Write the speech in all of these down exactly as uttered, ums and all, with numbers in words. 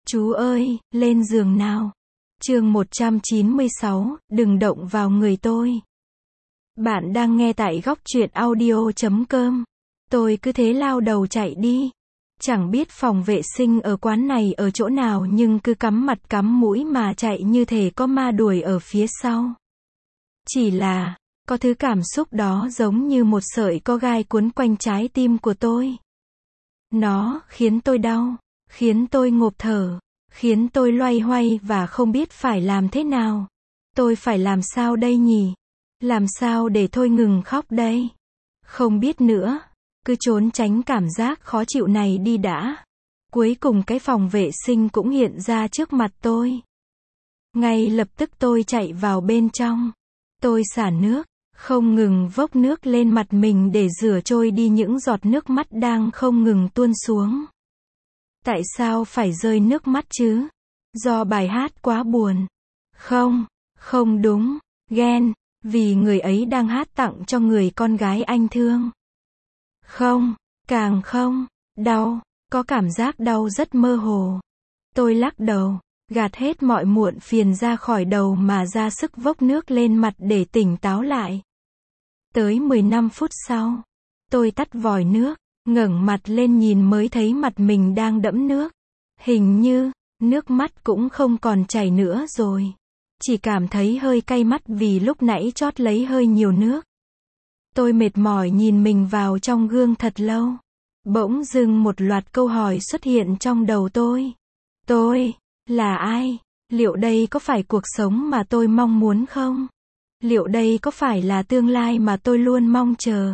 Chú ơi, lên giường nào. Chương một trăm chín mươi sáu, đừng động vào người tôi. Bạn đang nghe tại góc truyện audio chấm com. Tôi cứ thế lao đầu chạy đi. Chẳng biết phòng vệ sinh ở quán này ở chỗ nào nhưng cứ cắm mặt cắm mũi mà chạy như thể có ma đuổi ở phía sau. Chỉ là, có thứ cảm xúc đó giống như một sợi có gai cuốn quanh trái tim của tôi. Nó khiến tôi đau, khiến tôi ngộp thở, khiến tôi loay hoay và không biết phải làm thế nào. Tôi phải làm sao đây nhỉ? Làm sao để thôi ngừng khóc đây? Không biết nữa, cứ trốn tránh cảm giác khó chịu này đi đã. Cuối cùng cái phòng vệ sinh cũng hiện ra trước mặt tôi. Ngay lập tức tôi chạy vào bên trong. Tôi xả nước, không ngừng vốc nước lên mặt mình để rửa trôi đi những giọt nước mắt đang không ngừng tuôn xuống. Tại sao phải rơi nước mắt chứ? Do bài hát quá buồn. Không, không đúng, ghen, vì người ấy đang hát tặng cho người con gái anh thương. Không, càng không, đau, có cảm giác đau rất mơ hồ. Tôi lắc đầu, gạt hết mọi muộn phiền ra khỏi đầu mà ra sức vốc nước lên mặt để tỉnh táo lại. Tới mười lăm phút sau, tôi tắt vòi nước, ngẩng mặt lên nhìn mới thấy mặt mình đang đẫm nước. Hình như, nước mắt cũng không còn chảy nữa rồi. Chỉ cảm thấy hơi cay mắt vì lúc nãy trót lấy hơi nhiều nước. Tôi mệt mỏi nhìn mình vào trong gương thật lâu. Bỗng dưng một loạt câu hỏi xuất hiện trong đầu tôi. Tôi, là ai? Liệu đây có phải cuộc sống mà tôi mong muốn không? Liệu đây có phải là tương lai mà tôi luôn mong chờ?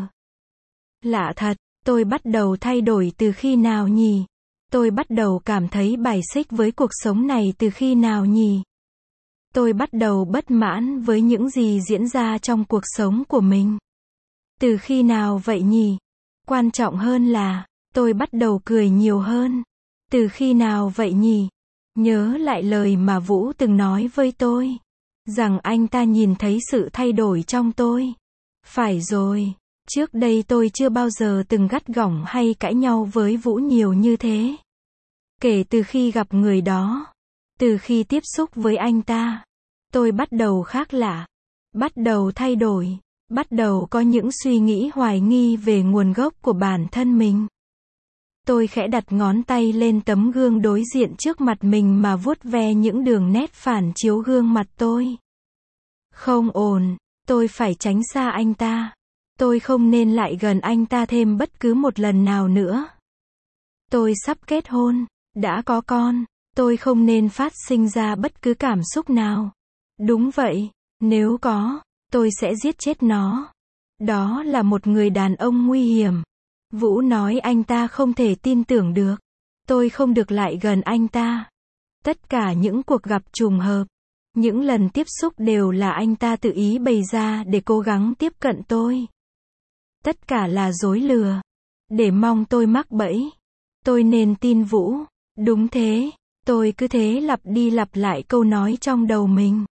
Lạ thật, tôi bắt đầu thay đổi từ khi nào nhỉ? Tôi bắt đầu cảm thấy bài xích với cuộc sống này từ khi nào nhỉ? Tôi bắt đầu bất mãn với những gì diễn ra trong cuộc sống của mình. Từ khi nào vậy nhỉ? Quan trọng hơn là, tôi bắt đầu cười nhiều hơn. Từ khi nào vậy nhỉ? Nhớ lại lời mà Vũ từng nói với tôi. Rằng anh ta nhìn thấy sự thay đổi trong tôi. Phải rồi, trước đây tôi chưa bao giờ từng gắt gỏng hay cãi nhau với Vũ nhiều như thế. Kể từ khi gặp người đó, từ khi tiếp xúc với anh ta, tôi bắt đầu khác lạ, bắt đầu thay đổi, bắt đầu có những suy nghĩ hoài nghi về nguồn gốc của bản thân mình. Tôi khẽ đặt ngón tay lên tấm gương đối diện trước mặt mình mà vuốt ve những đường nét phản chiếu gương mặt tôi. Không ổn, tôi phải tránh xa anh ta. Tôi không nên lại gần anh ta thêm bất cứ một lần nào nữa. Tôi sắp kết hôn, đã có con, tôi không nên phát sinh ra bất cứ cảm xúc nào. Đúng vậy, nếu có, tôi sẽ giết chết nó. Đó là một người đàn ông nguy hiểm. Vũ nói anh ta không thể tin tưởng được. Tôi không được lại gần anh ta. Tất cả những cuộc gặp trùng hợp, những lần tiếp xúc đều là anh ta tự ý bày ra để cố gắng tiếp cận tôi. Tất cả là dối lừa, để mong tôi mắc bẫy. Tôi nên tin Vũ. Đúng thế, tôi cứ thế lặp đi lặp lại câu nói trong đầu mình.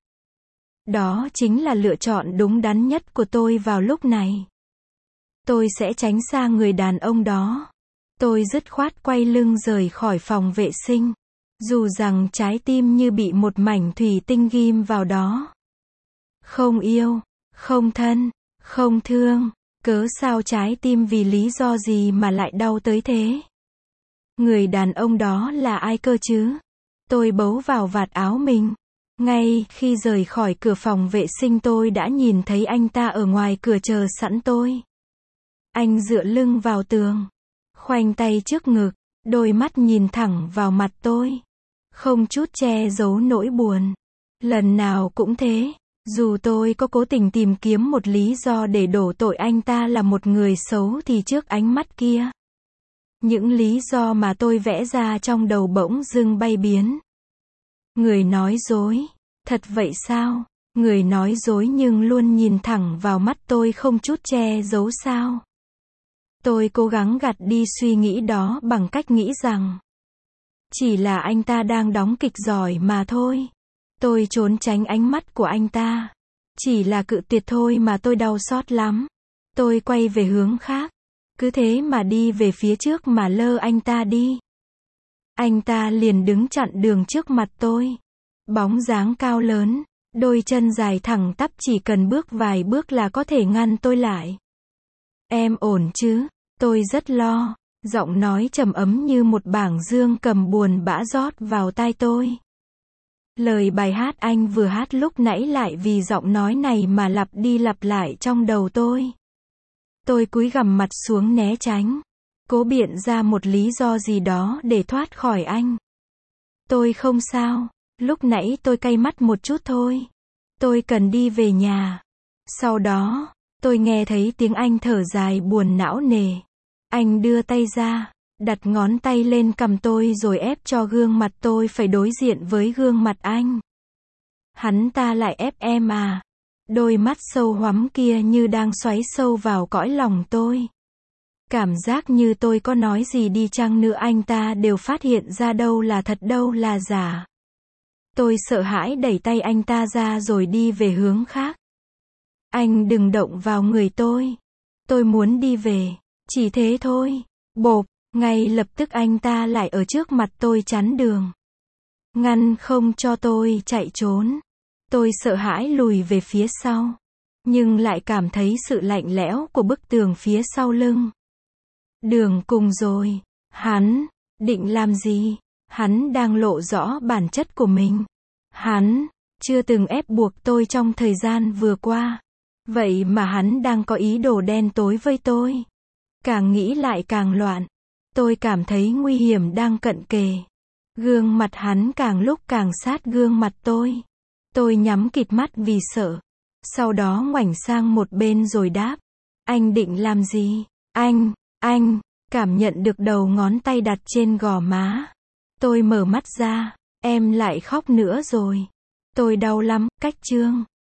Đó chính là lựa chọn đúng đắn nhất của tôi vào lúc này. Tôi sẽ tránh xa người đàn ông đó. Tôi dứt khoát quay lưng rời khỏi phòng vệ sinh. Dù rằng trái tim như bị một mảnh thủy tinh ghim vào đó. Không yêu, không thân, không thương. Cớ sao trái tim vì lý do gì mà lại đau tới thế? Người đàn ông đó là ai cơ chứ? Tôi bấu vào vạt áo mình. Ngay khi rời khỏi cửa phòng vệ sinh tôi đã nhìn thấy anh ta ở ngoài cửa chờ sẵn tôi. Anh dựa lưng vào tường, khoanh tay trước ngực, đôi mắt nhìn thẳng vào mặt tôi. Không chút che giấu nỗi buồn. Lần nào cũng thế, dù tôi có cố tình tìm kiếm một lý do để đổ tội anh ta là một người xấu thì trước ánh mắt kia, những lý do mà tôi vẽ ra trong đầu bỗng dưng bay biến. Người nói dối. Thật vậy sao? Người nói dối nhưng luôn nhìn thẳng vào mắt tôi không chút che giấu sao? Tôi cố gắng gạt đi suy nghĩ đó bằng cách nghĩ rằng chỉ là anh ta đang đóng kịch giỏi mà thôi. Tôi trốn tránh ánh mắt của anh ta. Chỉ là cự tuyệt thôi mà tôi đau xót lắm. Tôi quay về hướng khác. Cứ thế mà đi về phía trước mà lơ anh ta đi. Anh ta liền đứng chặn đường trước mặt tôi. Bóng dáng cao lớn, đôi chân dài thẳng tắp, chỉ cần bước vài bước là có thể ngăn tôi lại. Em ổn chứ? Tôi rất lo. Giọng nói trầm ấm như một bảng dương cầm buồn bã rót vào tai tôi. Lời bài hát anh vừa hát lúc nãy lại vì giọng nói này mà lặp đi lặp lại trong đầu tôi. Tôi cúi gằm mặt xuống né tránh, cố biện ra một lý do gì đó để thoát khỏi anh. Tôi không sao, lúc nãy tôi cay mắt một chút thôi. Tôi cần đi về nhà. Sau đó, tôi nghe thấy tiếng anh thở dài buồn não nề. Anh đưa tay ra, đặt ngón tay lên cằm tôi rồi ép cho gương mặt tôi phải đối diện với gương mặt anh. Hắn ta lại ép em à? Đôi mắt sâu hoắm kia như đang xoáy sâu vào cõi lòng tôi. Cảm giác như tôi có nói gì đi chăng nữa anh ta đều phát hiện ra đâu là thật đâu là giả. Tôi sợ hãi đẩy tay anh ta ra rồi đi về hướng khác. Anh đừng động vào người tôi. Tôi muốn đi về. Chỉ thế thôi. Bộp, ngay lập tức anh ta lại ở trước mặt tôi chắn đường. Ngăn không cho tôi chạy trốn. Tôi sợ hãi lùi về phía sau. Nhưng lại cảm thấy sự lạnh lẽo của bức tường phía sau lưng. Đường cùng rồi. Hắn định làm gì? Hắn đang lộ rõ bản chất của mình. Hắn chưa từng ép buộc tôi trong thời gian vừa qua. Vậy mà hắn đang có ý đồ đen tối với tôi. Càng nghĩ lại càng loạn. Tôi cảm thấy nguy hiểm đang cận kề. Gương mặt hắn càng lúc càng sát gương mặt tôi. Tôi nhắm kịt mắt vì sợ. Sau đó ngoảnh sang một bên rồi đáp. Anh định làm gì? Anh, anh, cảm nhận được đầu ngón tay đặt trên gò má. Tôi mở mắt ra. Em lại khóc nữa rồi. Tôi đau lắm, cách chương.